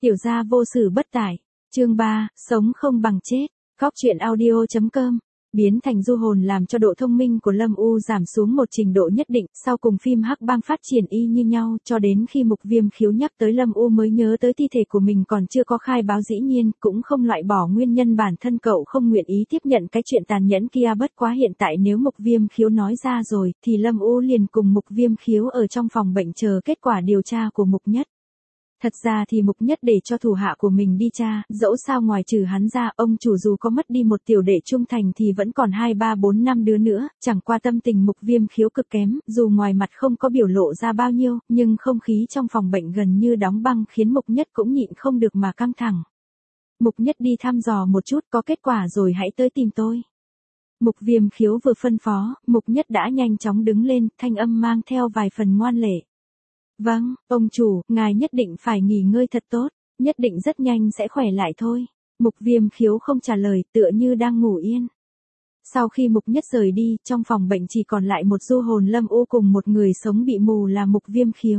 Tiểu gia vô xử bất tải. Chương 3, sống không bằng chết. Góc truyện audio.com. Biến thành du hồn làm cho độ thông minh của Lâm U giảm xuống một trình độ nhất định, sau cùng phim Hắc Bang phát triển y như nhau, cho đến khi Mục Viêm khiếu nhắc tới Lâm U mới nhớ tới thi thể của mình còn chưa có khai báo, dĩ nhiên cũng không loại bỏ nguyên nhân bản thân cậu không nguyện ý tiếp nhận cái chuyện tàn nhẫn kia, bất quá hiện tại nếu Mục Viêm khiếu nói ra rồi, thì Lâm U liền cùng Mục Viêm khiếu ở trong phòng bệnh chờ kết quả điều tra của Mục Nhất. Thật ra thì Mục Nhất để cho thủ hạ của mình đi tra, dẫu sao ngoài trừ hắn ra, ông chủ dù có mất đi một tiểu đệ trung thành thì vẫn còn 2, 3, 4, 5 đứa nữa, chẳng qua tâm tình Mục Viêm khiếu cực kém, dù ngoài mặt không có biểu lộ ra bao nhiêu, nhưng không khí trong phòng bệnh gần như đóng băng khiến Mục Nhất cũng nhịn không được mà căng thẳng. Mục Nhất đi thăm dò một chút, có kết quả rồi hãy tới tìm tôi. Mục Viêm khiếu vừa phân phó, Mục Nhất đã nhanh chóng đứng lên, thanh âm mang theo vài phần ngoan lệ. Vâng, ông chủ, ngài nhất định phải nghỉ ngơi thật tốt, nhất định rất nhanh sẽ khỏe lại thôi. Mục Viêm khiếu không trả lời, tựa như đang ngủ yên. Sau khi Mục Nhất rời đi, trong phòng bệnh chỉ còn lại một du hồn Lâm U cùng một người sống bị mù là Mục Viêm khiếu.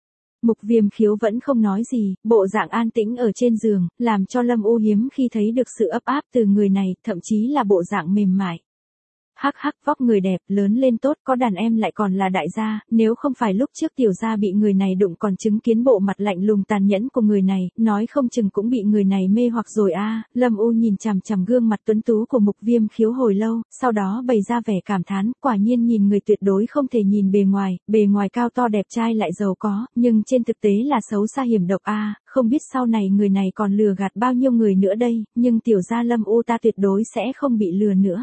Mục Viêm khiếu vẫn không nói gì, bộ dạng an tĩnh ở trên giường, làm cho Lâm U hiếm khi thấy được sự ấp áp từ người này, thậm chí là bộ dạng mềm mại. Hắc hắc, vóc người đẹp, lớn lên tốt, có đàn em lại còn là đại gia, nếu không phải lúc trước tiểu gia bị người này đụng còn chứng kiến bộ mặt lạnh lùng tàn nhẫn của người này, nói không chừng cũng bị người này mê hoặc rồi a. Lâm U nhìn chằm chằm gương mặt tuấn tú của Mục Viêm khiếu hồi lâu, sau đó bày ra vẻ cảm thán, quả nhiên nhìn người tuyệt đối không thể nhìn bề ngoài cao to đẹp trai lại giàu có, nhưng trên thực tế là xấu xa hiểm độc a, không biết sau này người này còn lừa gạt bao nhiêu người nữa đây, nhưng tiểu gia Lâm U ta tuyệt đối sẽ không bị lừa nữa.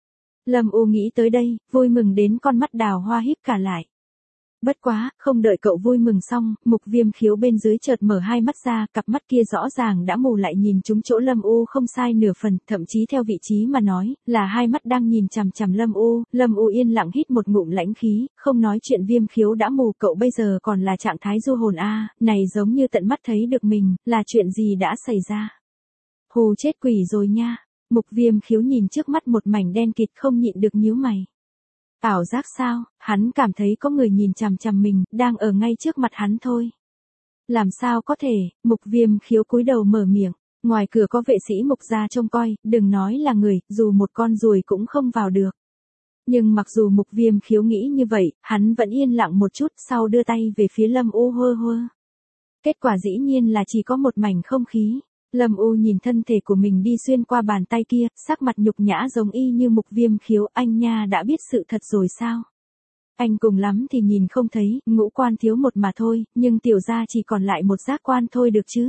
Lâm U nghĩ tới đây, vui mừng đến con mắt đào hoa híp cả lại. Bất quá, không đợi cậu vui mừng xong, Mục Viêm khiếu bên dưới chợt mở hai mắt ra, cặp mắt kia rõ ràng đã mù lại nhìn trúng chỗ Lâm U không sai nửa phần, thậm chí theo vị trí mà nói, là hai mắt đang nhìn chằm chằm Lâm U. Lâm U yên lặng hít một ngụm lãnh khí, không nói chuyện Viêm khiếu đã mù, cậu bây giờ còn là trạng thái du hồn a, này giống như tận mắt thấy được mình, là chuyện gì đã xảy ra. Hù chết quỷ rồi nha. Mục Viêm khiếu nhìn trước mắt một mảnh đen kịt không nhịn được nhíu mày. Ảo giác sao, hắn cảm thấy có người nhìn chằm chằm mình, đang ở ngay trước mặt hắn thôi. Làm sao có thể, Mục Viêm khiếu cúi đầu mở miệng, ngoài cửa có vệ sĩ Mục gia trông coi, đừng nói là người, dù một con ruồi cũng không vào được. Nhưng mặc dù Mục Viêm khiếu nghĩ như vậy, hắn vẫn yên lặng một chút, sau đưa tay về phía Lâm U hơ hơ. Kết quả dĩ nhiên là chỉ có một mảnh không khí. Lâm U nhìn thân thể của mình đi xuyên qua bàn tay kia, sắc mặt nhục nhã giống y như Mục Viêm khiếu, anh nha đã biết sự thật rồi sao? Anh cùng lắm thì nhìn không thấy, ngũ quan thiếu một mà thôi, nhưng tiểu gia chỉ còn lại một giác quan thôi được chứ?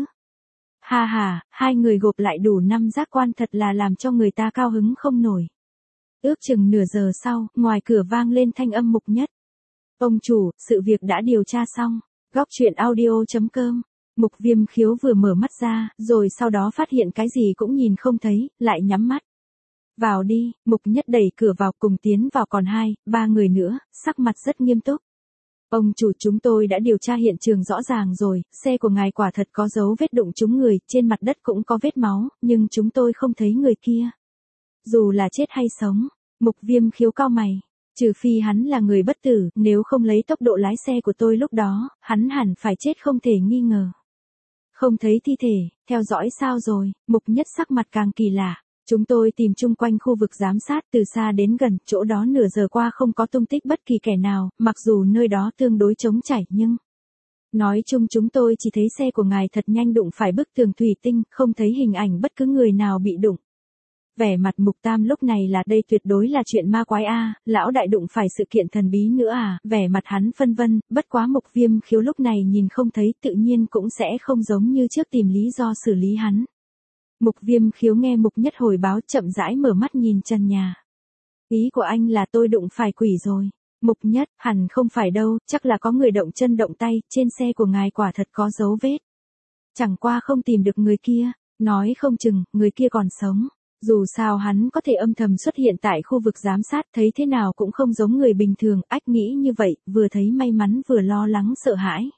Ha ha, hai người gộp lại đủ 5 giác quan thật là làm cho người ta cao hứng không nổi. Ước chừng nửa giờ sau, ngoài cửa vang lên thanh âm Mục Nhất. Ông chủ, sự việc đã điều tra xong. Góc truyện audio.com. Mục Viêm khiếu vừa mở mắt ra, rồi sau đó phát hiện cái gì cũng nhìn không thấy, lại nhắm mắt. Vào đi, Mục Nhất đẩy cửa vào cùng tiến vào còn 2, 3 người nữa, sắc mặt rất nghiêm túc. Ông chủ, chúng tôi đã điều tra hiện trường rõ ràng rồi, xe của ngài quả thật có dấu vết đụng trúng người, trên mặt đất cũng có vết máu, nhưng chúng tôi không thấy người kia. Dù là chết hay sống, Mục Viêm khiếu cau mày. Trừ phi hắn là người bất tử, nếu không lấy tốc độ lái xe của tôi lúc đó, hắn hẳn phải chết không thể nghi ngờ. Không thấy thi thể, theo dõi sao rồi, Mục Nhất sắc mặt càng kỳ lạ. Chúng tôi tìm chung quanh khu vực giám sát từ xa đến gần, chỗ đó nửa giờ qua không có tung tích bất kỳ kẻ nào, mặc dù nơi đó tương đối trống trải nhưng... Nói chung chúng tôi chỉ thấy xe của ngài thật nhanh đụng phải bức tường thủy tinh, không thấy hình ảnh bất cứ người nào bị đụng. Vẻ mặt Mục Tam lúc này là đây tuyệt đối là chuyện ma quái a, lão đại đụng phải sự kiện thần bí nữa à, vẻ mặt hắn phân vân, bất quá Mục Viêm khiếu lúc này nhìn không thấy tự nhiên cũng sẽ không giống như trước tìm lý do xử lý hắn. Mục Viêm khiếu nghe Mục Nhất hồi báo chậm rãi mở mắt nhìn trần nhà. Ý của anh là tôi đụng phải quỷ rồi. Mục Nhất, hẳn không phải đâu, chắc là có người động chân động tay, trên xe của ngài quả thật có dấu vết. Chẳng qua không tìm được người kia, nói không chừng, người kia còn sống. Dù sao hắn có thể âm thầm xuất hiện tại khu vực giám sát, thấy thế nào cũng không giống người bình thường, ách nghĩ như vậy, vừa thấy may mắn vừa lo lắng sợ hãi.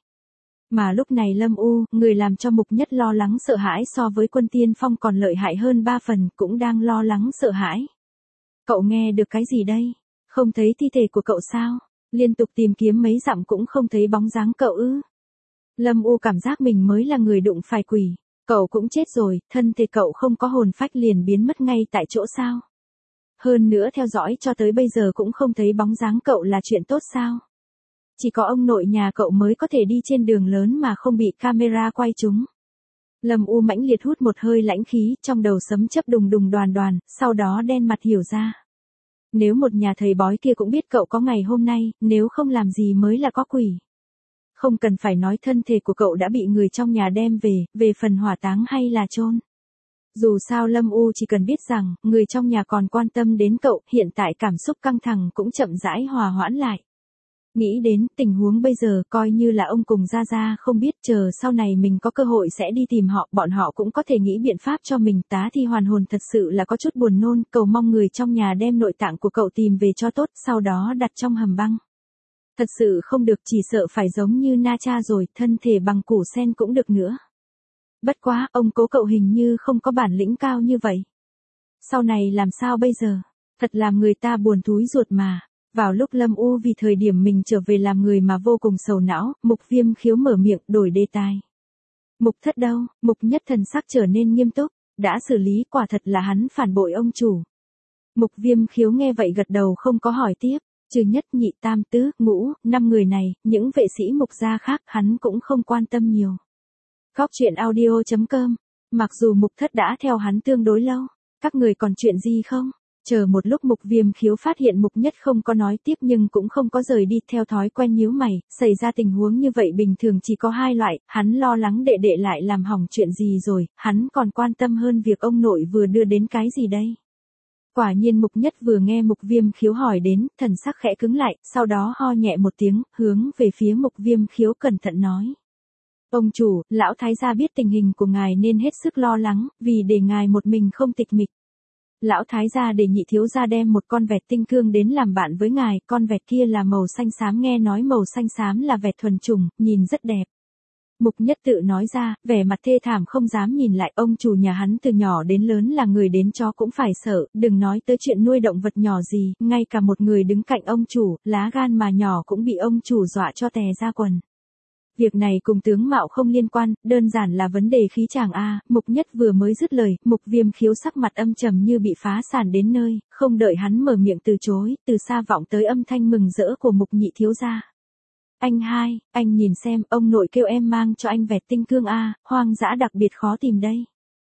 Mà lúc này Lâm U, người làm cho Mục Nhất lo lắng sợ hãi so với Quân Tiên Phong còn lợi hại hơn 3 phần, cũng đang lo lắng sợ hãi. Cậu nghe được cái gì đây? Không thấy thi thể của cậu sao? Liên tục tìm kiếm mấy dặm cũng không thấy bóng dáng cậu ư? Lâm U cảm giác mình mới là người đụng phải quỷ. Cậu cũng chết rồi, thân thể cậu không có hồn phách liền biến mất ngay tại chỗ sao? Hơn nữa theo dõi cho tới bây giờ cũng không thấy bóng dáng cậu là chuyện tốt sao? Chỉ có ông nội nhà cậu mới có thể đi trên đường lớn mà không bị camera quay chúng. Lâm U mãnh liệt hút một hơi lãnh khí, trong đầu sấm chớp đùng đùng đoàn đoàn, sau đó đen mặt hiểu ra. Nếu một nhà thầy bói kia cũng biết cậu có ngày hôm nay, nếu không làm gì mới là có quỷ. Không cần phải nói thân thể của cậu đã bị người trong nhà đem về phần hỏa táng hay là chôn. Dù sao Lâm U chỉ cần biết rằng, người trong nhà còn quan tâm đến cậu, hiện tại cảm xúc căng thẳng cũng chậm rãi hòa hoãn lại. Nghĩ đến tình huống bây giờ coi như là ông cùng Gia Gia không biết, chờ sau này mình có cơ hội sẽ đi tìm họ, bọn họ cũng có thể nghĩ biện pháp cho mình. Tá Thi hoàn hồn thật sự là có chút buồn nôn, cầu mong người trong nhà đem nội tạng của cậu tìm về cho tốt, sau đó đặt trong hầm băng. Thật sự không được, chỉ sợ phải giống như Na Cha rồi, thân thể bằng củ sen cũng được nữa. Bất quá, ông cố cậu hình như không có bản lĩnh cao như vậy. Sau này làm sao bây giờ? Thật làm người ta buồn thúi ruột mà. Vào lúc Lâm U vì thời điểm mình trở về làm người mà vô cùng sầu não, Mục Viêm Khiếu mở miệng đổi đề tài. Mục Thất đâu? Mục Nhất thần sắc trở nên nghiêm túc, đã xử lý, quả thật là hắn phản bội ông chủ. Mục Viêm Khiếu nghe vậy gật đầu không có hỏi tiếp, trừ Nhất Nhị Tam Tứ, Ngũ, 5 người này, những vệ sĩ Mục gia khác hắn cũng không quan tâm nhiều. Góc truyện audio.com, mặc dù Mục Thất đã theo hắn tương đối lâu, các người còn chuyện gì không? Chờ một lúc Mục Viêm Khiếu phát hiện Mục Nhất không có nói tiếp nhưng cũng không có rời đi, theo thói quen nhíu mày, xảy ra tình huống như vậy bình thường chỉ có hai loại, hắn lo lắng đệ đệ lại làm hỏng chuyện gì rồi, hắn còn quan tâm hơn việc ông nội vừa đưa đến cái gì đây. Quả nhiên Mục Nhất vừa nghe Mục Viêm Khiếu hỏi đến, thần sắc khẽ cứng lại, sau đó ho nhẹ một tiếng, hướng về phía Mục Viêm Khiếu cẩn thận nói. Ông chủ, lão thái gia biết tình hình của ngài nên hết sức lo lắng, vì để ngài một mình không tịch mịch. Lão thái gia để Nhị thiếu gia đem một con vẹt tinh cương đến làm bạn với ngài, con vẹt kia là màu xanh xám, nghe nói màu xanh xám là vẹt thuần chủng, nhìn rất đẹp. Mục Nhất tự nói ra, vẻ mặt thê thảm không dám nhìn lại, ông chủ nhà hắn từ nhỏ đến lớn là người đến chó cũng phải sợ, đừng nói tới chuyện nuôi động vật nhỏ gì, ngay cả một người đứng cạnh ông chủ, lá gan mà nhỏ cũng bị ông chủ dọa cho tè ra quần. Việc này cùng tướng mạo không liên quan, đơn giản là vấn đề khí chàng a. Mục Nhất vừa mới dứt lời, Mục Viêm Khiếu sắc mặt âm trầm như bị phá sản đến nơi, không đợi hắn mở miệng từ chối, từ xa vọng tới âm thanh mừng rỡ của Mục Nhị thiếu gia. Anh hai, anh nhìn xem, ông nội kêu em mang cho anh vẹt tinh cương a, hoang dã đặc biệt khó tìm đây.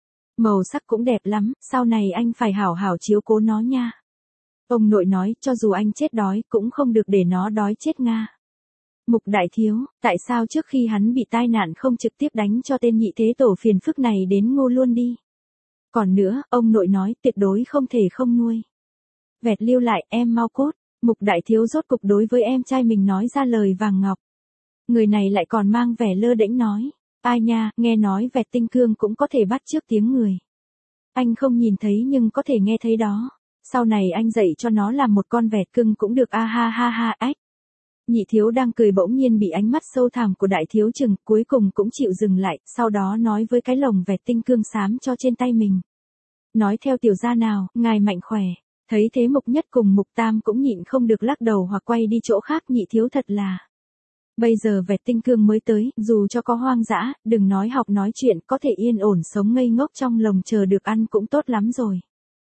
Màu sắc cũng đẹp lắm, sau này anh phải hảo hảo chiếu cố nó nha. Ông nội nói, cho dù anh chết đói, cũng không được để nó đói chết nga. Mục đại thiếu, tại sao trước khi hắn bị tai nạn không trực tiếp đánh cho tên nhị thế tổ phiền phức này đến ngô luôn đi. Còn nữa, ông nội nói tuyệt đối không thể không nuôi. Vẹt lưu lại, em mau cốt. Mục đại thiếu rốt cục đối với em trai mình nói ra lời vàng ngọc. Người này lại còn mang vẻ lơ đễnh nói. Ai nha, nghe nói vẹt tinh cương cũng có thể bắt chước tiếng người. Anh không nhìn thấy nhưng có thể nghe thấy đó. Sau này anh dạy cho nó làm một con vẹt cưng cũng được, a ha ha ha ách. Nhị thiếu đang cười bỗng nhiên bị ánh mắt sâu thẳm của đại thiếu chừng, cuối cùng cũng chịu dừng lại, sau đó nói với cái lồng vẹt tinh cương xám cho trên tay mình. Nói theo tiểu gia nào, ngài mạnh khỏe. Thấy thế Mục Nhất cùng Mục Tam cũng nhịn không được lắc đầu hoặc quay đi chỗ khác, nhị thiếu thật là. Bây giờ vẹt tinh cương mới tới, dù cho có hoang dã, đừng nói học nói chuyện, có thể yên ổn sống ngây ngốc trong lồng chờ được ăn cũng tốt lắm rồi.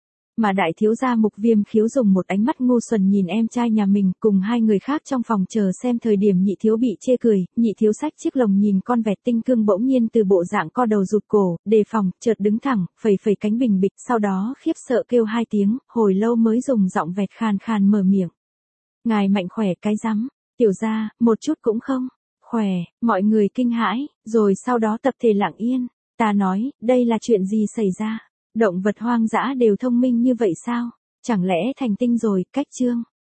Mà đại thiếu gia Mục Viêm Khiếu dùng một ánh mắt ngu xuẩn nhìn em trai nhà mình, cùng hai người khác trong phòng chờ xem thời điểm nhị thiếu bị chê cười, nhị thiếu xách chiếc lồng nhìn con vẹt tinh cương bỗng nhiên từ bộ dạng co đầu rụt cổ, đề phòng, chợt đứng thẳng, phẩy phẩy cánh bình bịch, sau đó khiếp sợ kêu hai tiếng, hồi lâu mới dùng giọng vẹt khàn khàn mở miệng. Ngài mạnh khỏe cái rắm, tiểu gia, một chút cũng không, khỏe, mọi người kinh hãi, rồi sau đó tập thể lặng yên, ta nói, đây là chuyện gì xảy ra? Động vật hoang dã đều thông minh như vậy sao? Chẳng lẽ thành tinh rồi, cách chương.